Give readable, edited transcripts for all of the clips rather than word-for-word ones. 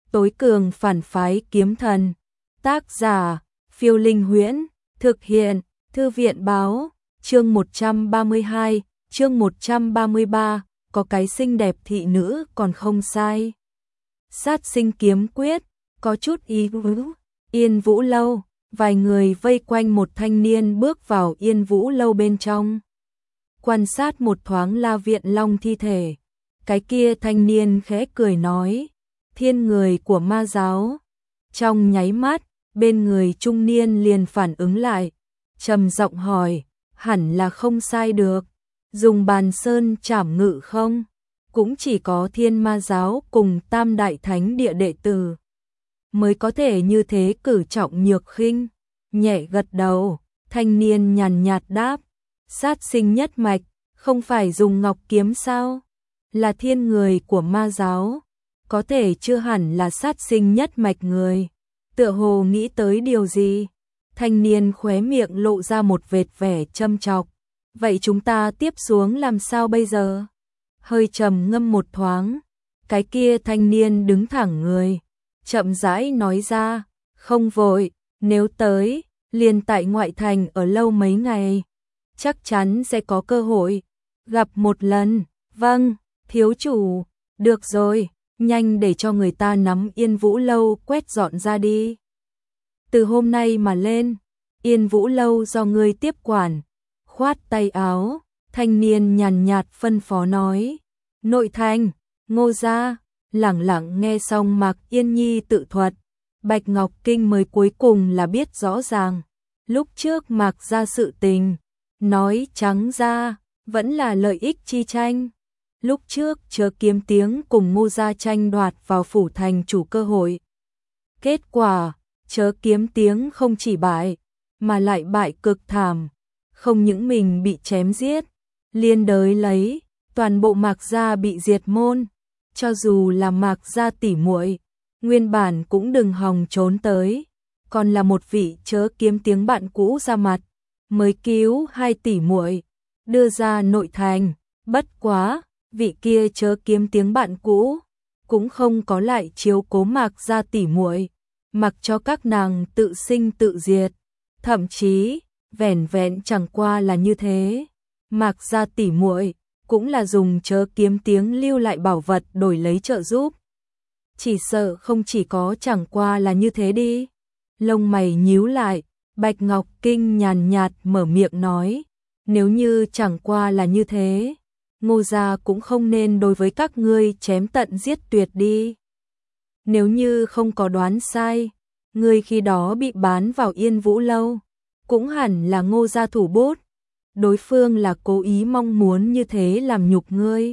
tối cường phản phái kiếm thần. Tác giả, Phiêu Linh Huyễn, thực hiện, Thư viện báo, chương 132, chương 133, có cái xinh đẹp thị nữ còn không sai. Sát sinh kiếm quyết, có chút ý vứ, Yên Vũ Lâu, vài người vây quanh một thanh niên bước vào Yên Vũ Lâu bên trong. Quan sát một thoáng La Viện Long thi thể, cái kia thanh niên khẽ cười nói, thiên người của ma giáo. Trong nháy mắt, bên người trung niên liền phản ứng lại, trầm giọng hỏi, hẳn là không sai được, dùng bàn sơn trảm ngự không? Cũng chỉ có Thiên Ma giáo cùng Tam Đại Thánh Địa đệ tử mới có thể như thế cử trọng nhược khinh. Nhẹ gật đầu, thanh niên nhàn nhạt đáp, sát sinh nhất mạch, không phải dùng ngọc kiếm sao? Là thiên người của ma giáo, có thể chưa hẳn là sát sinh nhất mạch người. Tựa hồ nghĩ tới điều gì? Thanh niên khóe miệng lộ ra một vệt vẻ châm chọc. Vậy chúng ta tiếp xuống làm sao bây giờ? Hơi trầm ngâm một thoáng, cái kia thanh niên đứng thẳng người, chậm rãi nói ra, không vội, nếu tới, liền tại ngoại thành ở lâu mấy ngày, chắc chắn sẽ có cơ hội gặp một lần. Vâng, thiếu chủ, được rồi, nhanh để cho người ta nắm Yên Vũ Lâu quét dọn ra đi. Từ hôm nay mà lên, Yên Vũ Lâu do ngươi tiếp quản. Khoát tay áo, thanh niên nhàn nhạt phân phó nói, nội thành, Ngô gia. Lẳng lặng nghe xong Mạc Yên Nhi tự thuật, Bạch Ngọc Kinh mới cuối cùng là biết rõ ràng. Lúc trước Mạc gia sự tình, nói trắng ra, vẫn là lợi ích chi tranh. Lúc trước Chớ Kiếm Tiếng cùng Ngô gia tranh đoạt vào phủ thành chủ cơ hội. Kết quả, Chớ Kiếm Tiếng không chỉ bại, mà lại bại cực thảm. Không những mình bị chém giết, liên đới lấy, toàn bộ Mạc gia bị diệt môn. Cho dù là Mạc gia tỉ muội, nguyên bản cũng đừng hòng trốn tới, còn là một vị Chớ Kiếm Tiếng bạn cũ ra mặt, mới cứu hai tỉ muội, đưa ra nội thành. Bất quá, vị kia Chớ Kiếm Tiếng bạn cũ cũng không có lại chiếu cố Mạc gia tỉ muội, mặc cho các nàng tự sinh tự diệt, thậm chí vẻn vẹn chẳng qua là như thế, Mạc gia tỉ muội cũng là dùng Chớ Kiếm Tiếng lưu lại bảo vật đổi lấy trợ giúp. Chỉ sợ không chỉ có chẳng qua là như thế đi. Lông mày nhíu lại, Bạch Ngọc Kinh nhàn nhạt mở miệng nói, nếu như chẳng qua là như thế, Ngô gia cũng không nên đối với các ngươi chém tận giết tuyệt đi. Nếu như không có đoán sai, ngươi khi đó bị bán vào Yên Vũ Lâu, cũng hẳn là Ngô gia thủ bút. Đối phương là cố ý mong muốn như thế làm nhục ngươi.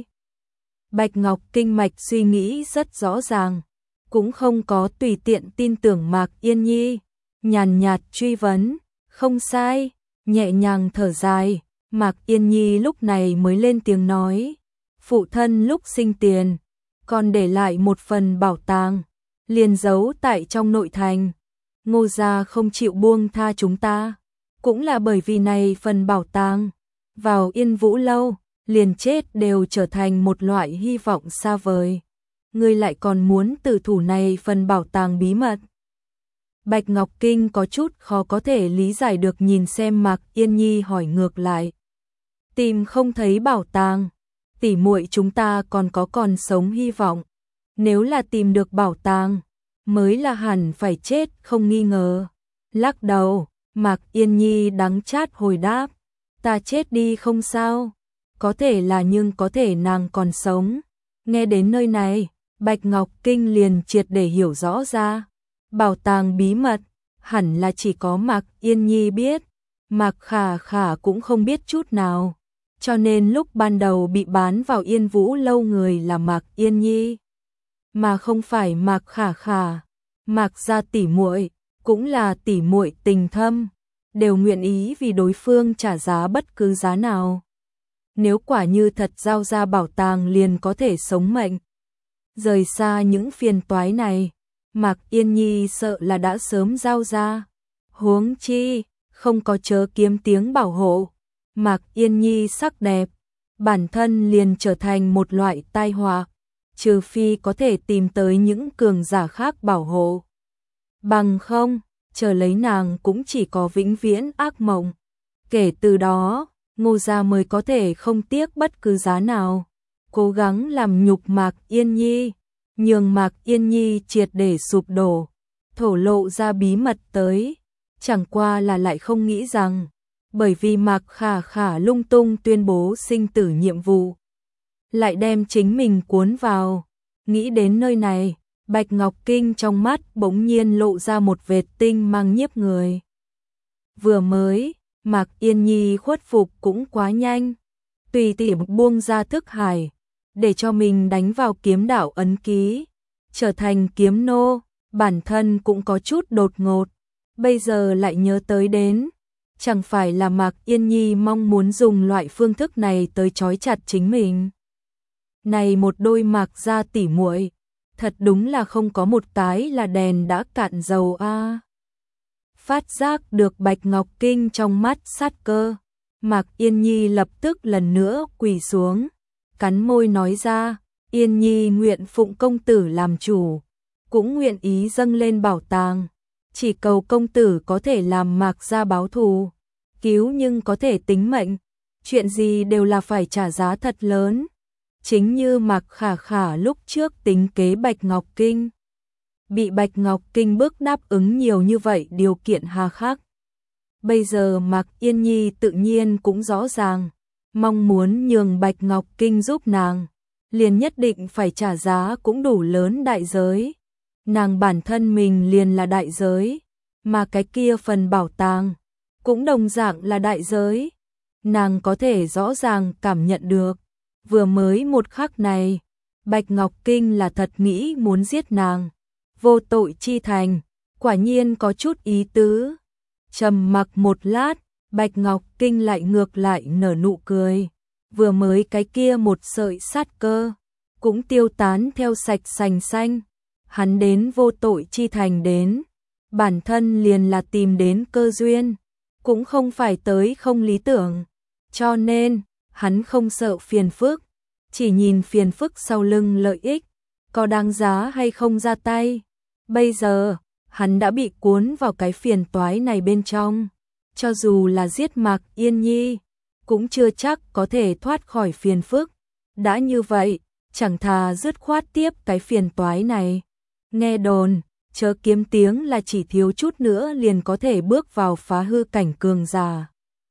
Bạch Ngọc Kinh mạch suy nghĩ rất rõ ràng, cũng không có tùy tiện tin tưởng Mạc Yên Nhi, nhàn nhạt truy vấn, không sai, nhẹ nhàng thở dài, Mạc Yên Nhi lúc này mới lên tiếng nói, phụ thân lúc sinh tiền, còn để lại một phần bảo tàng, liền giấu tại trong nội thành, Ngô gia không chịu buông tha chúng ta. Cũng là bởi vì này phần bảo tàng, vào Yên Vũ Lâu, liền chết đều trở thành một loại hy vọng xa vời. Ngươi lại còn muốn tử thủ này phần bảo tàng bí mật. Bạch Ngọc Kinh có chút khó có thể lý giải được, nhìn xem Mạc Yên Nhi hỏi ngược lại. Tìm không thấy bảo tàng, tỉ muội chúng ta còn sống hy vọng. Nếu là tìm được bảo tàng, mới là hẳn phải chết không nghi ngờ. Lắc đầu, Mạc Yên Nhi đắng chát hồi đáp, ta chết đi không sao, có thể là nhưng có thể nàng còn sống. Nghe đến nơi này, Bạch Ngọc Kinh liền triệt để hiểu rõ ra, bảo tàng bí mật, hẳn là chỉ có Mạc Yên Nhi biết, Mạc Khả Khả cũng không biết chút nào, cho nên lúc ban đầu bị bán vào Yên Vũ Lâu người là Mạc Yên Nhi, mà không phải Mạc Khả Khả. Mạc gia tỉ muội cũng là tỉ muội tình thâm, đều nguyện ý vì đối phương trả giá bất cứ giá nào. Nếu quả như thật giao ra bảo tàng liền có thể sống mệnh, rời xa những phiền toái này, Mạc Yên Nhi sợ là đã sớm giao ra. Huống chi, không có Chớ Kiếm Tiếng bảo hộ, Mạc Yên Nhi sắc đẹp, bản thân liền trở thành một loại tai họa. trừ phi có thể tìm tới những cường giả khác bảo hộ. Bằng không, chờ lấy nàng cũng chỉ có vĩnh viễn ác mộng. Kể từ đó, Ngô gia mới có thể không tiếc bất cứ giá nào, cố gắng làm nhục Mạc Yên Nhi, nhường Mạc Yên Nhi triệt để sụp đổ, thổ lộ ra bí mật tới. Chẳng qua là lại không nghĩ rằng, bởi vì Mạc Khả Khả lung tung tuyên bố sinh tử nhiệm vụ, lại đem chính mình cuốn vào. Nghĩ đến nơi này, Bạch Ngọc Kinh trong mắt bỗng nhiên lộ ra một vệt tinh mang nhiếp người. Vừa mới, Mạc Yên Nhi khuất phục cũng quá nhanh, tùy tiện buông ra thức hải, để cho mình đánh vào kiếm đạo ấn ký, trở thành kiếm nô, bản thân cũng có chút đột ngột, bây giờ lại nhớ tới đến, chẳng phải là Mạc Yên Nhi mong muốn dùng loại phương thức này tới trói chặt chính mình. Này một đôi Mạc gia tỉ muội, thật đúng là không có một cái là đèn đã cạn dầu a. Phát giác được Bạch Ngọc Kinh trong mắt sát cơ, Mạc Yên Nhi lập tức lần nữa quỳ xuống, cắn môi nói ra, Yên Nhi nguyện phụng công tử làm chủ, cũng nguyện ý dâng lên bảo tàng, chỉ cầu công tử có thể làm Mạc gia báo thù, cứu nhưng có thể tính mệnh, chuyện gì đều là phải trả giá thật lớn. Chính như Mạc Khả Khả lúc trước tính kế Bạch Ngọc Kinh, bị Bạch Ngọc Kinh bức đáp ứng nhiều như vậy điều kiện hà khắc. Bây giờ Mạc Yên Nhi tự nhiên cũng rõ ràng, mong muốn nhường Bạch Ngọc Kinh giúp nàng, liền nhất định phải trả giá cũng đủ lớn đại giới. Nàng bản thân mình liền là đại giới, mà cái kia phần bảo tàng cũng đồng dạng là đại giới. Nàng có thể rõ ràng cảm nhận được, vừa mới một khắc này, Bạch Ngọc Kinh là thật nghĩ muốn giết nàng. Vô tội chi thành, quả nhiên có chút ý tứ. Trầm mặc một lát, Bạch Ngọc Kinh lại ngược lại nở nụ cười. Vừa mới cái kia một sợi sát cơ, cũng tiêu tán theo sạch sành xanh. Hắn đến vô tội chi thành đến, bản thân liền là tìm đến cơ duyên, cũng không phải tới không lý tưởng. Cho nên, hắn không sợ phiền phức, chỉ nhìn phiền phức sau lưng lợi ích, có đáng giá hay không ra tay. Bây giờ, hắn đã bị cuốn vào cái phiền toái này bên trong, cho dù là giết Mạc Yên Nhi, cũng chưa chắc có thể thoát khỏi phiền phức. Đã như vậy, chẳng thà dứt khoát tiếp cái phiền toái này. Nghe đồn, chớ kiếm tiếng là chỉ thiếu chút nữa liền có thể bước vào phá hư cảnh cường giả.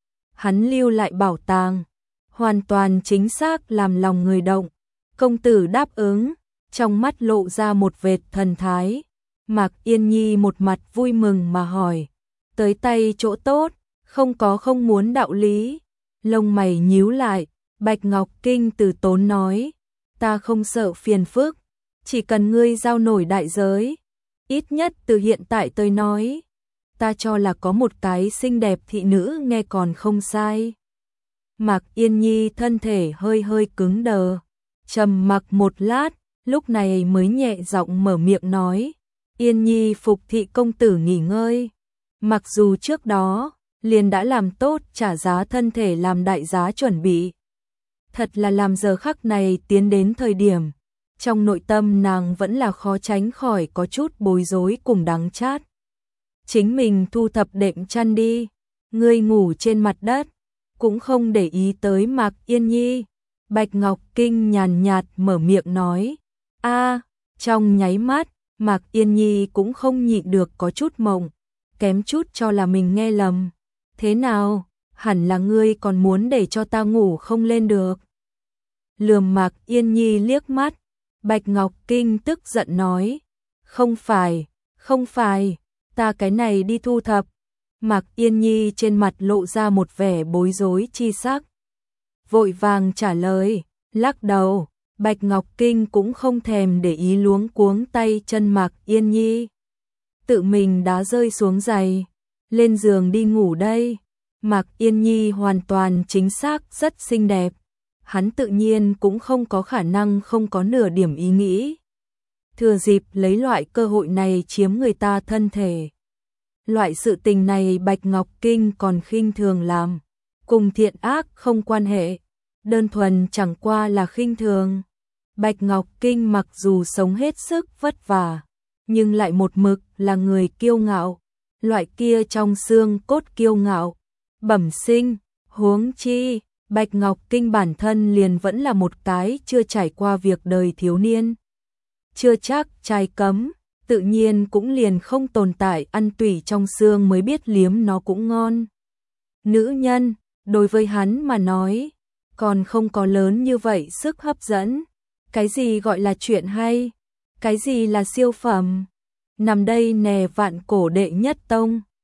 Hắn lưu lại bảo tàng, hoàn toàn chính xác làm lòng người động. Công tử đáp ứng, trong mắt lộ ra một vệt thần thái. Mạc Yên Nhi một mặt vui mừng mà hỏi, tới tay chỗ tốt, không muốn đạo lý. Lông mày nhíu lại, Bạch Ngọc Kinh từ tốn nói, ta không sợ phiền phức, chỉ cần ngươi giao nổi đại giới. Ít nhất từ hiện tại tôi nói, ta cho là có một cái xinh đẹp thị nữ nghe còn không sai. Mạc Yên Nhi thân thể hơi hơi cứng đờ, trầm mặc một lát, lúc này mới nhẹ giọng mở miệng nói, Yên Nhi phục thị công tử nghỉ ngơi. Mặc dù trước đó, liền đã làm tốt trả giá thân thể làm đại giá chuẩn bị. Thật là làm giờ khắc này tiến đến thời điểm, trong nội tâm nàng vẫn là khó tránh khỏi có chút bối rối cùng đắng chát. Chính mình thu thập đệm chăn đi, ngươi ngủ trên mặt đất, cũng không để ý tới Mạc Yên Nhi. Bạch Ngọc Kinh nhàn nhạt mở miệng nói, trong nháy mắt, Mạc Yên Nhi cũng không nhịn được có chút mộng, kém chút cho là mình nghe lầm. Thế nào, hẳn là ngươi còn muốn để cho ta ngủ không lên được. Lườm Mạc Yên Nhi liếc mắt, Bạch Ngọc Kinh tức giận nói, không phải, ta cái này đi thu thập. Mạc Yên Nhi trên mặt lộ ra một vẻ bối rối chi sắc. Vội vàng trả lời, lắc đầu. Bạch Ngọc Kinh cũng không thèm để ý luống cuống tay chân Mạc Yên Nhi. Tự mình đã rơi xuống giày, lên giường đi ngủ đây. Mạc Yên Nhi hoàn toàn chính xác rất xinh đẹp. Hắn tự nhiên cũng không có khả năng không có nửa điểm ý nghĩ. Thừa dịp lấy loại cơ hội này chiếm người ta thân thể. Loại sự tình này Bạch Ngọc Kinh còn khinh thường làm. Cùng thiện ác không quan hệ. Đơn thuần chẳng qua là khinh thường. Bạch Ngọc Kinh mặc dù sống hết sức vất vả, nhưng lại một mực là người kiêu ngạo, loại kia trong xương cốt kiêu ngạo, bẩm sinh, huống chi, Bạch Ngọc Kinh bản thân liền vẫn là một cái chưa trải qua việc đời thiếu niên. Chưa chắc trai cấm, tự nhiên cũng liền không tồn tại ăn tủy trong xương mới biết liếm nó cũng ngon. Nữ nhân, đối với hắn mà nói, còn không có lớn như vậy sức hấp dẫn. Cái gì gọi là chuyện hay? Cái gì là siêu phẩm? Nằm đây nè vạn cổ đệ nhất tông.